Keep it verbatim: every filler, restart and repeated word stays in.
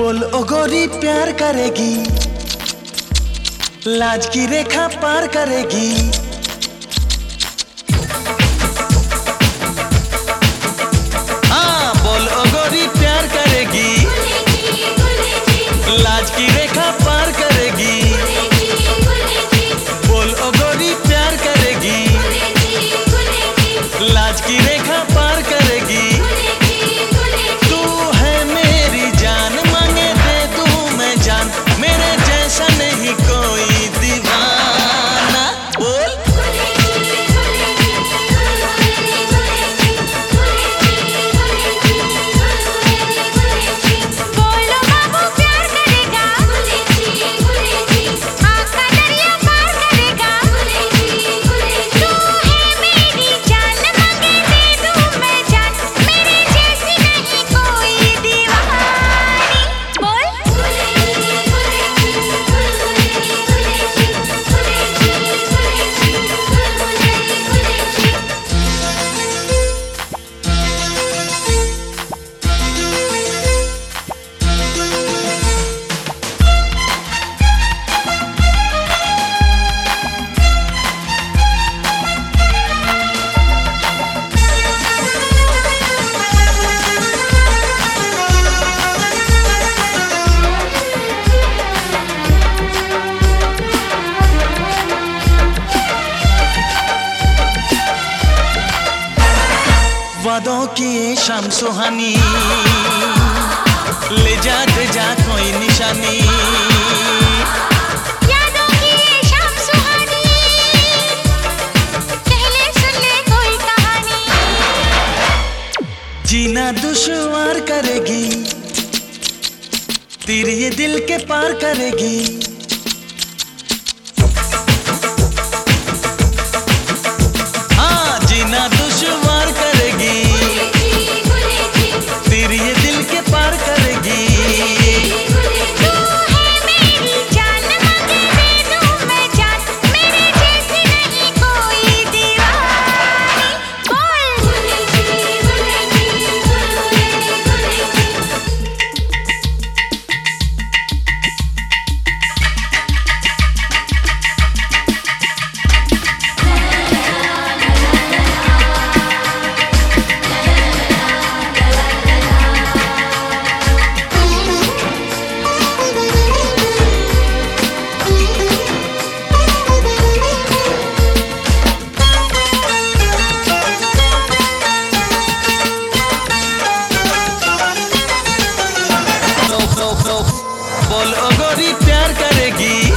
बोल ओ गोरी प्यार करेगी, लाज की रेखा पार करेगी। हाँ बोल ओ गोरी प्यार करेगी, लाज की रेखा पार करेगी। बोल ओ गोरी प्यार करेगी, लाज की रेखा पार करेगी। तू है मेरी जान, मांगे दे दूं मैं जान, मेरे जैसा नहीं कोई दीवाना। बोल वादों की ये शाम सुहानी, ले जा दे जा कोई निशानी। यादों की ये शाम सुहानी, पहले सुन ले कोई कहानी। जीना दुश्वार करेगी, तेरे ये दिल के पार करेगी। हाँ जीना दुश्वार करेगी, तेरे ये दिल के पार करेगी। तू है मेरी जान, मांगे दे दूं मैं जान, मेरे जैसी नहीं कोई दीवानी। बोल ओ गोरी प्यार करेगी,